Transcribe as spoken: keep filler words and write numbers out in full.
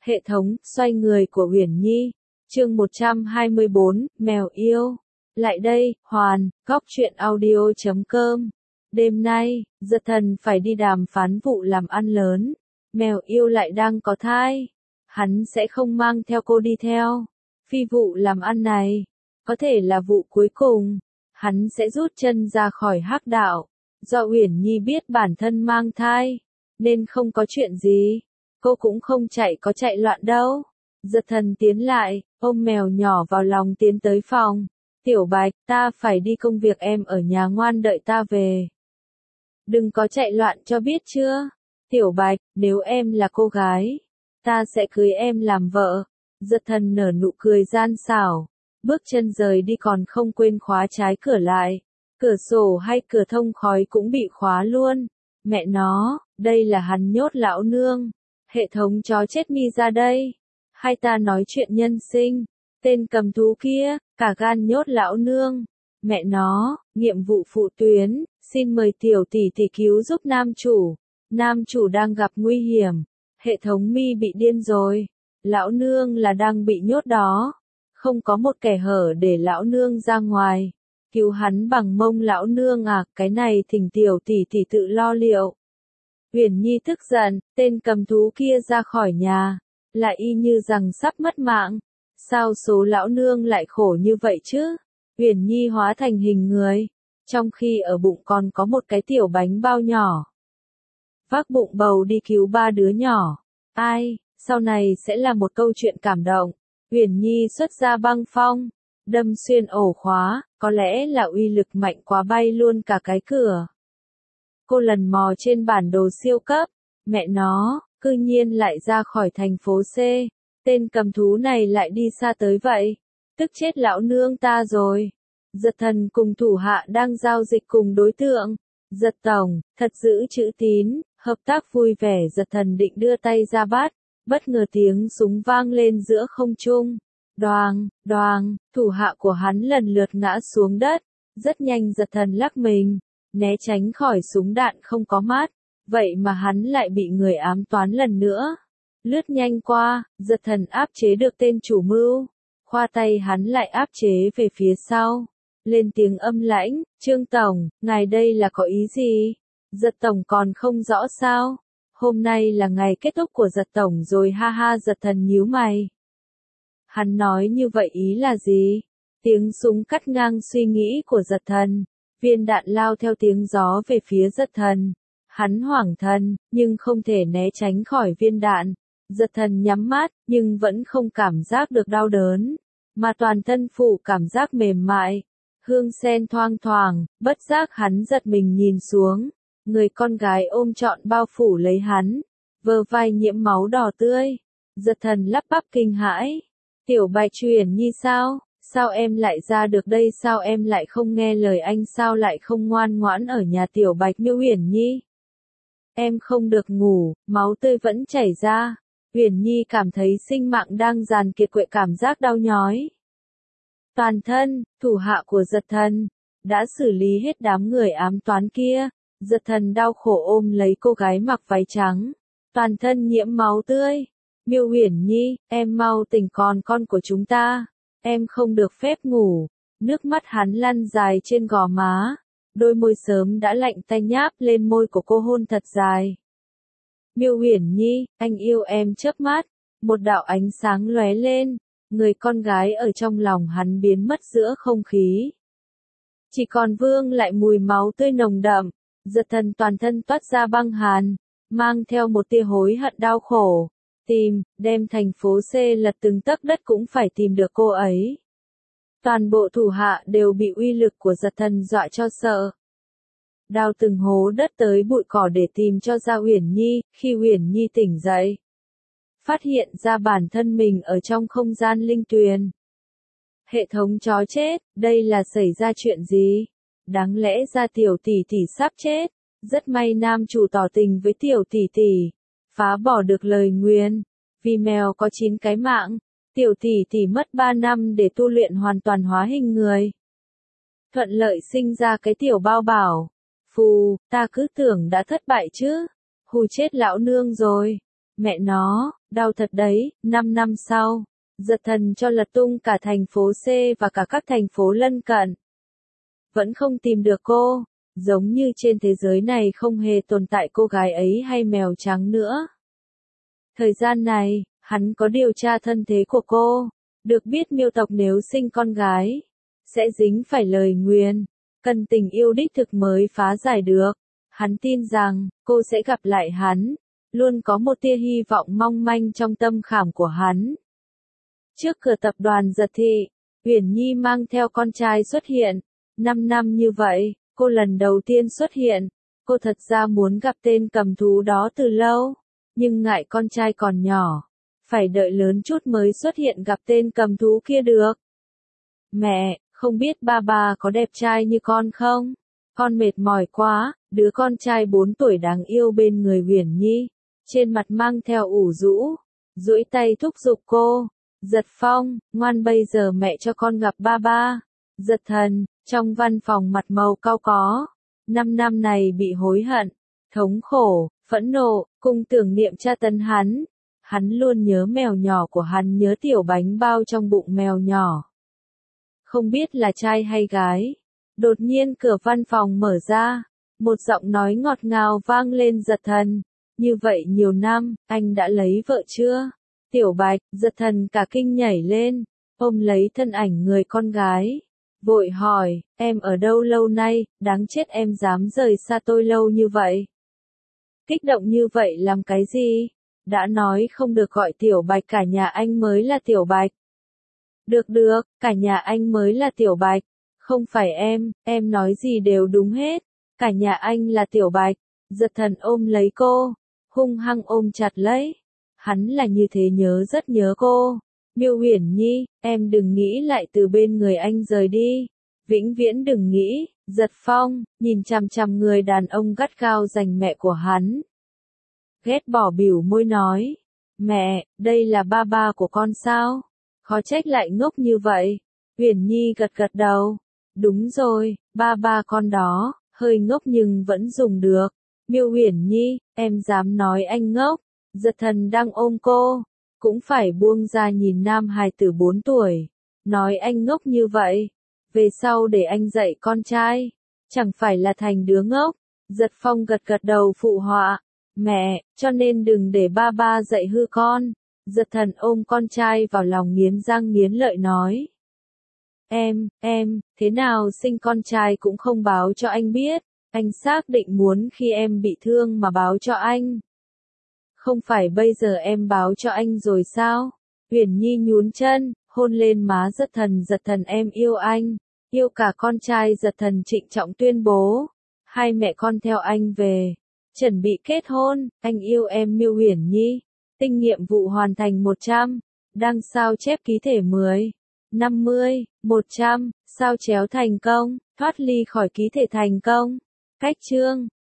Hệ thống, xoay người của Uyển Nhi. Chương một trăm hai mươi bốn, mèo yêu. Lại đây, Hoàn, góc truyện audio chấm com. Đêm nay, Giật Thần phải đi đàm phán vụ làm ăn lớn. Mèo yêu lại đang có thai. Hắn sẽ không mang theo cô đi theo. Phi vụ làm ăn này, có thể là vụ cuối cùng. Hắn sẽ rút chân ra khỏi hắc đạo. Do Uyển Nhi biết bản thân mang thai, nên không có chuyện gì. Cô cũng không chạy có chạy loạn đâu. Giật Thần tiến lại, ôm mèo nhỏ vào lòng tiến tới phòng. Tiểu Bạch, ta phải đi công việc, em ở nhà ngoan đợi ta về. Đừng có chạy loạn cho biết chưa? Tiểu Bạch, nếu em là cô gái, ta sẽ cưới em làm vợ. Giật Thần nở nụ cười gian xảo, bước chân rời đi còn không quên khóa trái cửa lại. Cửa sổ hay cửa thông khói cũng bị khóa luôn. Mẹ nó, đây là hắn nhốt lão nương. Hệ thống chó chết mi ra đây. Hay ta nói chuyện nhân sinh. Tên cầm thú kia, cả gan nhốt lão nương. Mẹ nó, nhiệm vụ phụ tuyến, xin mời tiểu tỷ tỷ cứu giúp nam chủ. Nam chủ đang gặp nguy hiểm. Hệ thống mi bị điên rồi. Lão nương là đang bị nhốt đó. Không có một kẻ hở để lão nương ra ngoài. Cứu hắn bằng mông lão nương à, cái này thỉnh tiểu tỷ tỷ tự lo liệu. Uyển Nhi tức giận, tên cầm thú kia ra khỏi nhà, lại y như rằng sắp mất mạng. Sao số lão nương lại khổ như vậy chứ? Uyển Nhi hóa thành hình người, trong khi ở bụng còn có một cái tiểu bánh bao nhỏ. Vác bụng bầu đi cứu ba đứa nhỏ. Ai, sau này sẽ là một câu chuyện cảm động. Uyển Nhi xuất ra băng phong, đâm xuyên ổ khóa, có lẽ là uy lực mạnh quá bay luôn cả cái cửa. Cô lần mò trên bản đồ siêu cấp, mẹ nó, cư nhiên lại ra khỏi thành phố C, tên cầm thú này lại đi xa tới vậy, tức chết lão nương ta rồi. Giật Thần cùng thủ hạ đang giao dịch cùng đối tượng. Giật tổng, thật giữ chữ tín, hợp tác vui vẻ. Giật Thần định đưa tay ra bắt, bất ngờ tiếng súng vang lên giữa không trung. Đoàng, đoàng, thủ hạ của hắn lần lượt ngã xuống đất. Rất nhanh Giật Thần lắc mình, né tránh khỏi súng đạn không có mát. Vậy mà hắn lại bị người ám toán lần nữa. Lướt nhanh qua, Giật Thần áp chế được tên chủ mưu. Khoa tay hắn lại áp chế về phía sau. Lên tiếng âm lãnh, Trương Tổng, ngài đây là có ý gì? Giật Tổng còn không rõ sao? Hôm nay là ngày kết thúc của Giật Tổng rồi ha ha. Giật Thần nhíu mày. Hắn nói như vậy ý là gì? Tiếng súng cắt ngang suy nghĩ của Giật Thần. Viên đạn lao theo tiếng gió về phía Giật Thần. Hắn hoảng thần, nhưng không thể né tránh khỏi viên đạn. Giật Thần nhắm mắt, nhưng vẫn không cảm giác được đau đớn, mà toàn thân phủ cảm giác mềm mại. Hương sen thoang thoảng, bất giác hắn giật mình nhìn xuống. Người con gái ôm trọn bao phủ lấy hắn, vơ vai nhiễm máu đỏ tươi. Giật Thần lắp bắp kinh hãi. Tiểu Bạch, Uyển Nhi sao? Sao em lại ra được đây? Sao em lại không nghe lời anh? Sao lại không ngoan ngoãn ở nhà? Tiểu Bạch miêu Uyển Nhi. Em không được ngủ, máu tươi vẫn chảy ra. Uyển Nhi cảm thấy sinh mạng đang dàn kiệt quệ, cảm giác đau nhói. Toàn thân, thủ hạ của Giật Thần đã xử lý hết đám người ám toán kia. Giật Thần đau khổ ôm lấy cô gái mặc váy trắng, toàn thân nhiễm máu tươi. Miêu Uyển Nhi, em mau tỉnh, còn con của chúng ta. Em không được phép ngủ. Nước mắt hắn lăn dài trên gò má. Đôi môi sớm đã lạnh tanh nháp lên môi của cô, hôn thật dài. Miêu Uyển Nhi, anh yêu em. Chớp mắt, một đạo ánh sáng lóe lên. Người con gái ở trong lòng hắn biến mất giữa không khí. Chỉ còn vương lại mùi máu tươi nồng đậm. Giật Thần toàn thân toát ra băng hàn, mang theo một tia hối hận đau khổ. Tìm, đem thành phố C lật từng tấc đất cũng phải tìm được cô ấy. Toàn bộ thủ hạ đều bị uy lực của Giật Thần dọa cho sợ. Đào từng hố đất tới bụi cỏ để tìm cho ra Uyển Nhi. Khi Uyển Nhi tỉnh dậy, phát hiện ra bản thân mình ở trong không gian linh tuyền. Hệ thống chó chết, đây là xảy ra chuyện gì? Đáng lẽ ra tiểu tỷ tỷ sắp chết. Rất may nam chủ tỏ tình với tiểu tỷ tỷ, phá bỏ được lời nguyền. Vì mèo có chín cái mạng, tiểu tỷ tỷ mất ba năm để tu luyện hoàn toàn hóa hình người. Thuận lợi sinh ra cái tiểu bao bảo. Phù, ta cứ tưởng đã thất bại chứ. Hù chết lão nương rồi. Mẹ nó, đau thật đấy, năm năm sau, giật thần cho lật tung cả thành phố C và cả các thành phố lân cận. Vẫn không tìm được cô, giống như trên thế giới này không hề tồn tại cô gái ấy hay mèo trắng nữa. Thời gian này, hắn có điều tra thân thế của cô, được biết Miêu tộc nếu sinh con gái, sẽ dính phải lời nguyền, cần tình yêu đích thực mới phá giải được. Hắn tin rằng, cô sẽ gặp lại hắn, luôn có một tia hy vọng mong manh trong tâm khảm của hắn. Trước cửa tập đoàn Giật Thị, Uyển Nhi mang theo con trai xuất hiện. Năm năm như vậy, cô lần đầu tiên xuất hiện. Cô thật ra muốn gặp tên cầm thú đó từ lâu, nhưng ngại con trai còn nhỏ, phải đợi lớn chút mới xuất hiện gặp tên cầm thú kia được. Mẹ, không biết ba ba có đẹp trai như con không? Con mệt mỏi quá. Đứa con trai bốn tuổi đáng yêu bên người Uyển Nhi, trên mặt mang theo ủ rũ, duỗi tay thúc giục cô. Giật Phong, ngoan bây giờ mẹ cho con gặp ba ba. Giật Thần, trong văn phòng mặt màu cau có. Năm năm này bị hối hận, thống khổ, phẫn nộ, cùng tưởng niệm tra tấn hắn. Hắn luôn nhớ mèo nhỏ của hắn, nhớ tiểu bánh bao trong bụng mèo nhỏ. Không biết là trai hay gái. Đột nhiên cửa văn phòng mở ra. Một giọng nói ngọt ngào vang lên. Giật Thần, như vậy nhiều năm, anh đã lấy vợ chưa? Tiểu Bạch, Giật Thần cả kinh nhảy lên, ôm lấy thân ảnh người con gái. Vội hỏi, em ở đâu lâu nay, đáng chết em dám rời xa tôi lâu như vậy. Kích động như vậy làm cái gì? Đã nói không được gọi Tiểu Bạch, cả nhà anh mới là Tiểu Bạch. Được được, cả nhà anh mới là Tiểu Bạch. Không phải em, em nói gì đều đúng hết. Cả nhà anh là Tiểu Bạch. Giật Thần ôm lấy cô, hung hăng ôm chặt lấy. Hắn là như thế nhớ rất nhớ cô. Miêu Uyển Nhi, em đừng nghĩ lại từ bên người anh rời đi. Vĩnh viễn đừng nghĩ. Giật Phong, nhìn chằm chằm người đàn ông gắt gao giành mẹ của hắn. Ghét bỏ bỉu môi nói. Mẹ, đây là ba ba của con sao? Khó trách lại ngốc như vậy. Uyển Nhi gật gật đầu. Đúng rồi, ba ba con đó, hơi ngốc nhưng vẫn dùng được. Miêu Uyển Nhi, em dám nói anh ngốc. Giật Thần đang ôm cô, cũng phải buông ra nhìn nam hài tử bốn tuổi. Nói anh ngốc như vậy, về sau để anh dạy con trai, chẳng phải là thành đứa ngốc. Giật Phong gật gật đầu phụ họa. Mẹ, cho nên đừng để ba ba dạy hư con. Giật Thần ôm con trai vào lòng nghiến răng nghiến lợi nói. Em, em, thế nào sinh con trai cũng không báo cho anh biết. Anh xác định muốn khi em bị thương mà báo cho anh. Không phải bây giờ em báo cho anh rồi sao? Uyển Nhi nhún chân, hôn lên má Giật Thần. Giật Thần em yêu anh, yêu cả con trai. Giật Thần trịnh trọng tuyên bố. Hai mẹ con theo anh về, chuẩn bị kết hôn. Anh yêu em Miêu Uyển Nhi. Tinh nhiệm vụ hoàn thành một trăm. Đăng sao chép ký thể mười, năm mươi, một trăm. Sao chéo thành công, thoát ly khỏi ký thể thành công. Cách chương